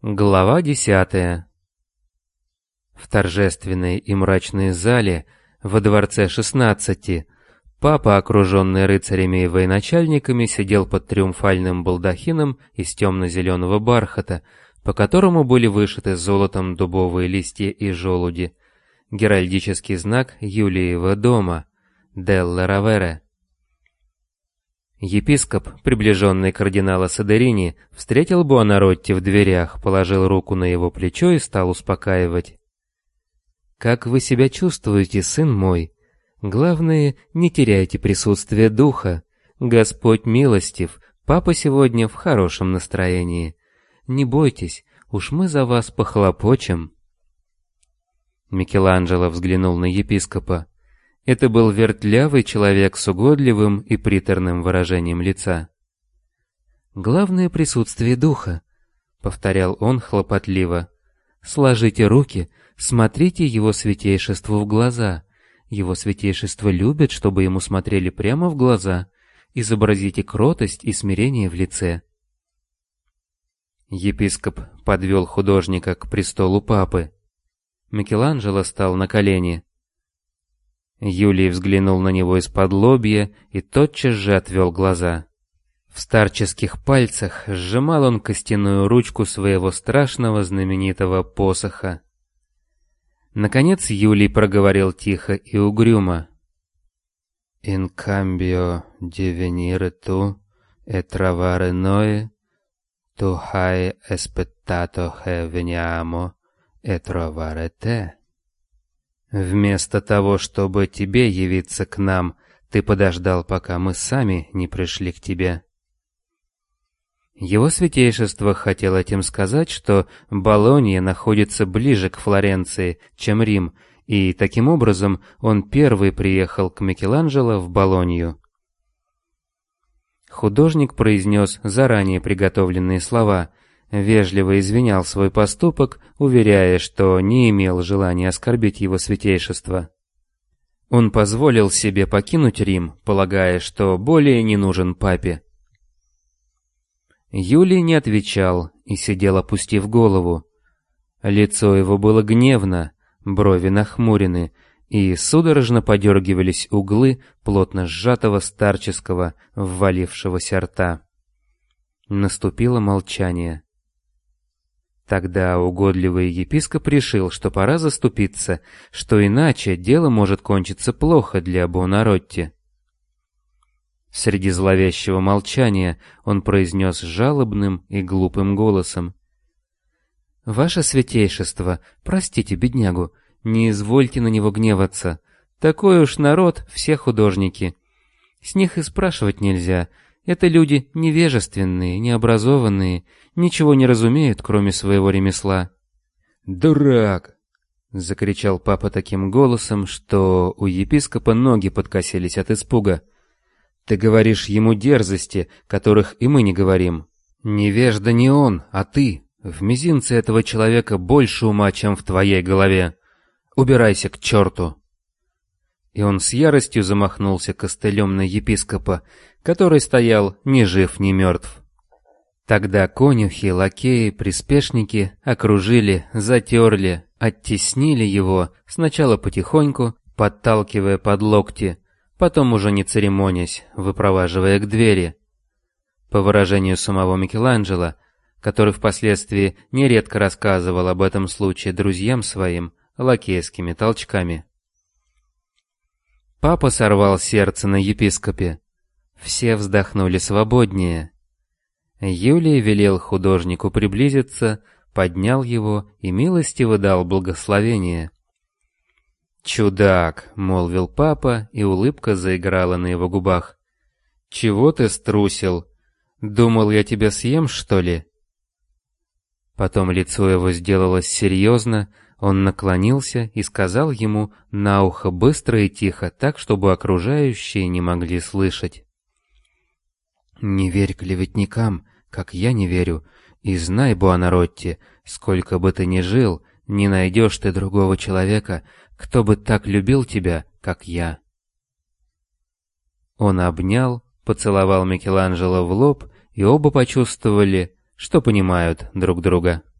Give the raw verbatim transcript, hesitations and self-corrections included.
Глава десятая. В торжественной и мрачной зале во дворце шестнадцати папа, окруженный рыцарями и военачальниками, сидел под триумфальным балдахином из темно-зеленого бархата, по которому были вышиты золотом дубовые листья и желуди, геральдический знак Юлиева дома, Делла Равере. Епископ, приближенный кардинала Содерини, встретил Буонаротти в дверях, положил руку на его плечо и стал успокаивать. «Как вы себя чувствуете, сын мой? Главное, не теряйте присутствие духа. Господь милостив, папа сегодня в хорошем настроении. Не бойтесь, уж мы за вас похлопочем». Микеланджело взглянул на епископа. Это был вертлявый человек с угодливым и приторным выражением лица. «Главное присутствие духа», — повторял он хлопотливо. «Сложите руки, смотрите его святейшеству в глаза. Его святейшество любит, чтобы ему смотрели прямо в глаза. Изобразите кротость и смирение в лице». Епископ подвел художника к престолу папы. Микеланджело стал на колени. Юлий взглянул на него из-под лобья и тотчас же отвел глаза. В старческих пальцах сжимал он костяную ручку своего страшного знаменитого посоха. Наконец Юлий проговорил тихо и угрюмо. «In cambio di venire tu e trovare noi, tu hai aspettato che veniamo e trovare te». «Вместо того, чтобы тебе явиться к нам, ты подождал, пока мы сами не пришли к тебе». Его святейшество хотел этим сказать, что Болонья находится ближе к Флоренции, чем Рим, и таким образом он первый приехал к Микеланджело в Болонью. Художник произнес заранее приготовленные слова, вежливо извинял свой поступок, уверяя, что не имел желания оскорбить его святейшество. Он позволил себе покинуть Рим, полагая, что более не нужен папе. Юлий не отвечал и сидел, опустив голову. Лицо его было гневно, брови нахмурены, и судорожно подергивались углы плотно сжатого старческого, ввалившегося рта. Наступило молчание. Тогда угодливый епископ решил, что пора заступиться, что иначе дело может кончиться плохо для Буонаротти. Среди зловещего молчания он произнес жалобным и глупым голосом: «Ваше святейшество, простите беднягу, не извольте на него гневаться. Такой уж народ все художники. С них и спрашивать нельзя. Это люди невежественные, необразованные, ничего не разумеют, кроме своего ремесла». «Дурак!» — закричал папа таким голосом, что у епископа ноги подкосились от испуга. «Ты говоришь ему дерзости, которых и мы не говорим. Невежда не он, а ты. В мизинце этого человека больше ума, чем в твоей голове. Убирайся к черту!» И он с яростью замахнулся костылем на епископа, который стоял ни жив, ни мертв. Тогда конюхи, лакеи, приспешники окружили, затерли, оттеснили его, сначала потихоньку, подталкивая под локти, потом уже не церемонясь, выпроваживая к двери. По выражению самого Микеланджело, который впоследствии нередко рассказывал об этом случае друзьям своим, лакейскими толчками. Папа сорвал сердце на епископе. Все вздохнули свободнее. Юлий велел художнику приблизиться, поднял его и милостиво дал благословение. «Чудак!» — молвил папа, и улыбка заиграла на его губах. «Чего ты струсил? Думал, я тебя съем, что ли?» Потом лицо его сделалось серьезно, он наклонился и сказал ему на ухо быстро и тихо, так, чтобы окружающие не могли слышать: «Не верь клеветникам, как я не верю, и знай, Буонаротти, сколько бы ты ни жил, не найдешь ты другого человека, кто бы так любил тебя, как я». Он обнял, поцеловал Микеланджело в лоб, и оба почувствовали, что понимают друг друга.